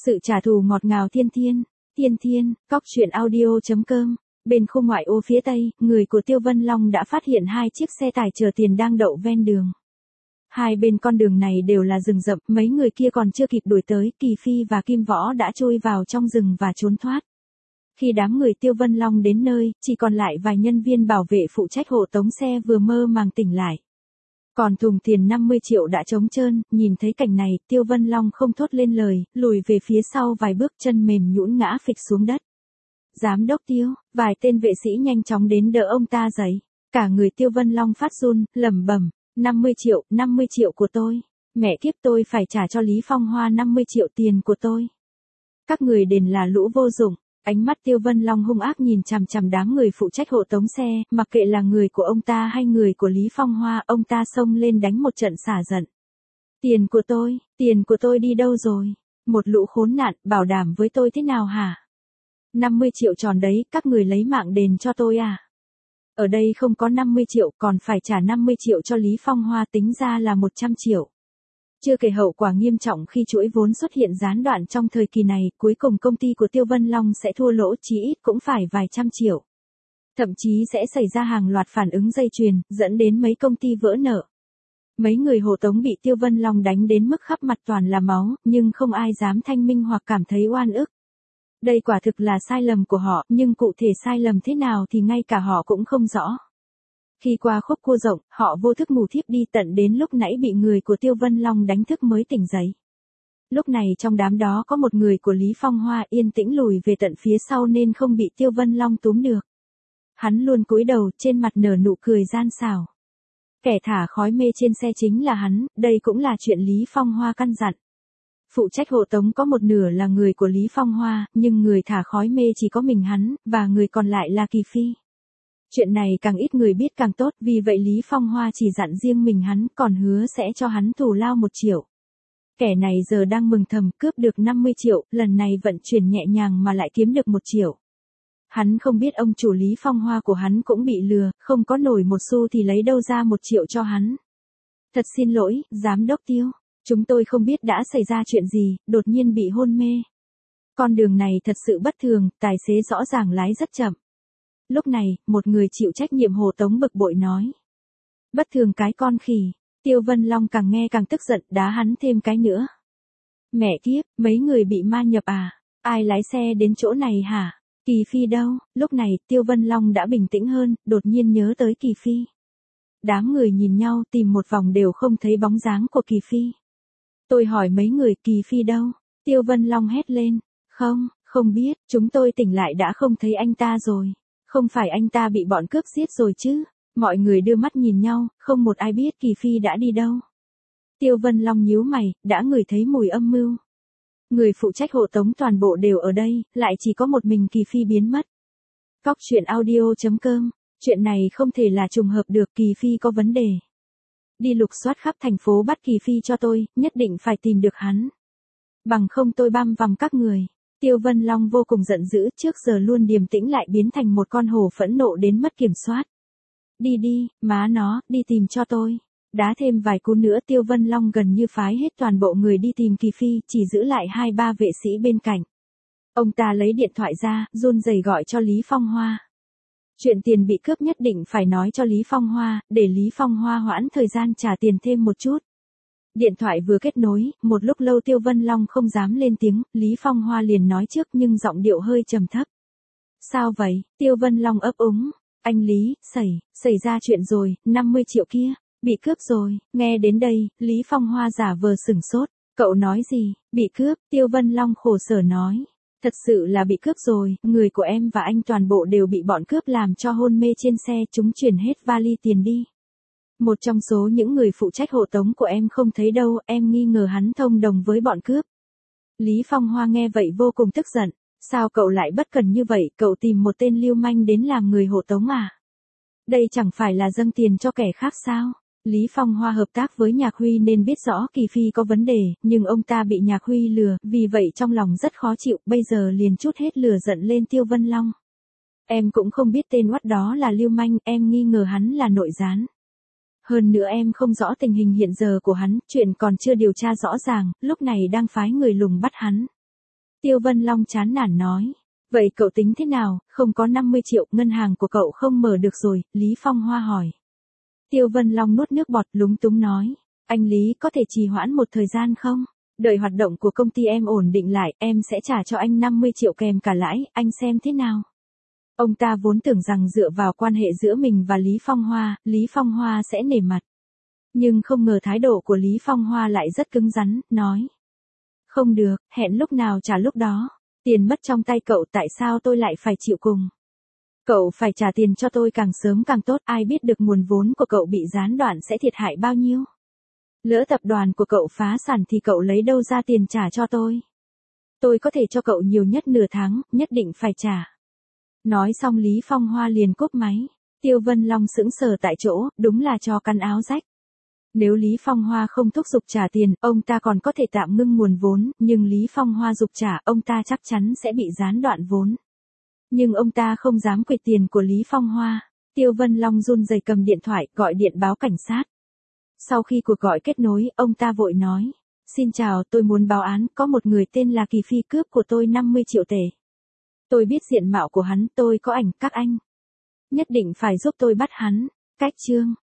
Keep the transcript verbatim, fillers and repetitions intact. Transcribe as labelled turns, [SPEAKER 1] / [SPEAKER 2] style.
[SPEAKER 1] Sự trả thù ngọt ngào thiên thiên, thiên thiên, cóc truyện audio.com. Bên khu ngoại ô phía tây, người của Tiêu Vân Long đã phát hiện hai chiếc xe tải chở tiền đang đậu ven đường. Hai bên con đường này đều là rừng rậm, mấy người kia còn chưa kịp đuổi tới, Kỳ Phi và Kim Võ đã chui vào trong rừng và trốn thoát. Khi đám người Tiêu Vân Long đến nơi, chỉ còn lại vài nhân viên bảo vệ phụ trách hộ tống xe vừa mơ màng tỉnh lại. Còn thùng tiền năm mươi triệu đã trống trơn, nhìn thấy cảnh này, Tiêu Vân Long không thốt lên lời, lùi về phía sau vài bước, chân mềm nhũn ngã phịch xuống đất. Giám đốc Tiêu, vài tên vệ sĩ nhanh chóng đến đỡ ông ta dậy. Cả người Tiêu Vân Long phát run, lẩm bẩm, năm mươi triệu, năm mươi triệu của tôi. Mẹ kiếp, tôi phải trả cho Lý Phong Hoa năm mươi triệu tiền của tôi. Các người đền là lũ vô dụng. Ánh mắt Tiêu Vân Long hung ác nhìn chằm chằm đám người phụ trách hộ tống xe, mặc kệ là người của ông ta hay người của Lý Phong Hoa, ông ta xông lên đánh một trận xả giận. Tiền của tôi, tiền của tôi đi đâu rồi? Một lũ khốn nạn, bảo đảm với tôi thế nào hả? năm mươi triệu tròn đấy, các người lấy mạng đền cho tôi à? Ở đây không có năm mươi triệu, còn phải trả năm mươi triệu cho Lý Phong Hoa, tính ra là một trăm triệu. Chưa kể hậu quả nghiêm trọng khi chuỗi vốn xuất hiện gián đoạn trong thời kỳ này, cuối cùng công ty của Tiêu Vân Long sẽ thua lỗ chí ít cũng phải vài trăm triệu. Thậm chí sẽ xảy ra hàng loạt phản ứng dây chuyền, dẫn đến mấy công ty vỡ nợ. Mấy người hộ tống bị Tiêu Vân Long đánh đến mức khắp mặt toàn là máu, nhưng không ai dám thanh minh hoặc cảm thấy oan ức. Đây quả thực là sai lầm của họ, nhưng cụ thể sai lầm thế nào thì ngay cả họ cũng không rõ. Khi qua khúc cua rộng, họ vô thức ngủ thiếp đi tận đến lúc nãy bị người của Tiêu Vân Long đánh thức mới tỉnh dậy. Lúc này trong đám đó có một người của Lý Phong Hoa yên tĩnh lùi về tận phía sau nên không bị Tiêu Vân Long túm được. Hắn luôn cúi đầu, trên mặt nở nụ cười gian xảo. Kẻ thả khói mê trên xe chính là hắn, đây cũng là chuyện Lý Phong Hoa căn dặn. Phụ trách hộ tống có một nửa là người của Lý Phong Hoa, nhưng người thả khói mê chỉ có mình hắn, và người còn lại là Kỳ Phi. Chuyện này càng ít người biết càng tốt, vì vậy Lý Phong Hoa chỉ dặn riêng mình hắn, còn hứa sẽ cho hắn thù lao một triệu. Kẻ này giờ đang mừng thầm, cướp được năm mươi triệu, lần này vận chuyển nhẹ nhàng mà lại kiếm được một triệu. Hắn không biết ông chủ Lý Phong Hoa của hắn cũng bị lừa, không có nổi một xu thì lấy đâu ra một triệu cho hắn. Thật xin lỗi, giám đốc Tiêu, chúng tôi không biết đã xảy ra chuyện gì, đột nhiên bị hôn mê. Con đường này thật sự bất thường, tài xế rõ ràng lái rất chậm. Lúc này, một người chịu trách nhiệm hộ tống bực bội nói. Bất thường cái con khỉ, Tiêu Vân Long càng nghe càng tức giận, đá hắn thêm cái nữa. Mẹ kiếp, mấy người bị ma nhập à? Ai lái xe đến chỗ này hả? Kỳ Phi đâu? Lúc này, Tiêu Vân Long đã bình tĩnh hơn, đột nhiên nhớ tới Kỳ Phi. Đám người nhìn nhau tìm một vòng đều không thấy bóng dáng của Kỳ Phi. Tôi hỏi mấy người, Kỳ Phi đâu? Tiêu Vân Long hét lên. Không, không biết, chúng tôi tỉnh lại đã không thấy anh ta rồi. Không phải anh ta bị bọn cướp giết rồi chứ? Mọi người đưa mắt nhìn nhau, không một ai biết Kỳ Phi đã đi đâu. Tiêu Vân Long nhíu mày, đã ngửi thấy mùi âm mưu. Người phụ trách hộ tống toàn bộ đều ở đây, lại chỉ có một mình Kỳ Phi biến mất. Cóc truyện audio.com, chuyện này không thể là trùng hợp được, Kỳ Phi có vấn đề. Đi lục soát khắp thành phố bắt Kỳ Phi cho tôi, nhất định phải tìm được hắn. Bằng không tôi băm vằm các người. Tiêu Vân Long vô cùng giận dữ, trước giờ luôn điềm tĩnh lại biến thành một con hổ phẫn nộ đến mất kiểm soát. Đi đi, má nó, đi tìm cho tôi. Đá thêm vài cú nữa Tiêu Vân Long gần như phái hết toàn bộ người đi tìm Kỳ Phi, chỉ giữ lại hai ba vệ sĩ bên cạnh. Ông ta lấy điện thoại ra, run rẩy gọi cho Lý Phong Hoa. Chuyện tiền bị cướp nhất định phải nói cho Lý Phong Hoa, để Lý Phong Hoa hoãn thời gian trả tiền thêm một chút. Điện thoại vừa kết nối, một lúc lâu Tiêu Vân Long không dám lên tiếng, Lý Phong Hoa liền nói trước nhưng giọng điệu hơi trầm thấp. Sao vậy? Tiêu Vân Long ấp úng. Anh Lý, xảy, xảy ra chuyện rồi, năm mươi triệu kia, bị cướp rồi. Nghe đến đây, Lý Phong Hoa giả vờ sửng sốt. Cậu nói gì? Bị cướp? Tiêu Vân Long khổ sở nói. Thật sự là bị cướp rồi, người của em và anh toàn bộ đều bị bọn cướp làm cho hôn mê trên xe, chúng chuyển hết vali tiền đi. Một trong số những người phụ trách hộ tống của em không thấy đâu, em nghi ngờ hắn thông đồng với bọn cướp. Lý Phong Hoa nghe vậy vô cùng tức giận. Sao cậu lại bất cần như vậy, cậu tìm một tên lưu manh đến làm người hộ tống à? Đây chẳng phải là dâng tiền cho kẻ khác sao? Lý Phong Hoa hợp tác với Nhạc Huy nên biết rõ Kỳ Phi có vấn đề, nhưng ông ta bị Nhạc Huy lừa, vì vậy trong lòng rất khó chịu, bây giờ liền trút hết lửa giận lên Tiêu Vân Long. Em cũng không biết tên oắt đó là lưu manh, em nghi ngờ hắn là nội gián. Hơn nữa em không rõ tình hình hiện giờ của hắn, chuyện còn chưa điều tra rõ ràng, lúc này đang phái người lùng bắt hắn. Tiêu Vân Long chán nản nói. Vậy cậu tính thế nào, không có năm mươi triệu, ngân hàng của cậu không mở được rồi, Lý Phong Hoa hỏi. Tiêu Vân Long nuốt nước bọt lúng túng nói. Anh Lý có thể trì hoãn một thời gian không? Đợi hoạt động của công ty em ổn định lại, em sẽ trả cho anh năm mươi triệu kèm cả lãi, anh xem thế nào? Ông ta vốn tưởng rằng dựa vào quan hệ giữa mình và Lý Phong Hoa, Lý Phong Hoa sẽ nể mặt. Nhưng không ngờ thái độ của Lý Phong Hoa lại rất cứng rắn, nói. Không được, hẹn lúc nào trả lúc đó. Tiền mất trong tay cậu tại sao tôi lại phải chịu cùng? Cậu phải trả tiền cho tôi càng sớm càng tốt, ai biết được nguồn vốn của cậu bị gián đoạn sẽ thiệt hại bao nhiêu? Lỡ tập đoàn của cậu phá sản thì cậu lấy đâu ra tiền trả cho tôi? Tôi có thể cho cậu nhiều nhất nửa tháng, nhất định phải trả. Nói xong Lý Phong Hoa liền cúp máy. Tiêu Vân Long sững sờ tại chỗ, đúng là cho căn áo rách. Nếu Lý Phong Hoa không thúc giục trả tiền, ông ta còn có thể tạm ngưng nguồn vốn, nhưng Lý Phong Hoa giục trả, ông ta chắc chắn sẽ bị gián đoạn vốn. Nhưng ông ta không dám quỵt tiền của Lý Phong Hoa. Tiêu Vân Long run rẩy cầm điện thoại, gọi điện báo cảnh sát. Sau khi cuộc gọi kết nối, ông ta vội nói. Xin chào, tôi muốn báo án, có một người tên là Kỳ Phi cướp của tôi năm mươi triệu tệ. Tôi biết diện mạo của hắn, tôi có ảnh, các anh nhất định phải giúp tôi bắt hắn. Cách chương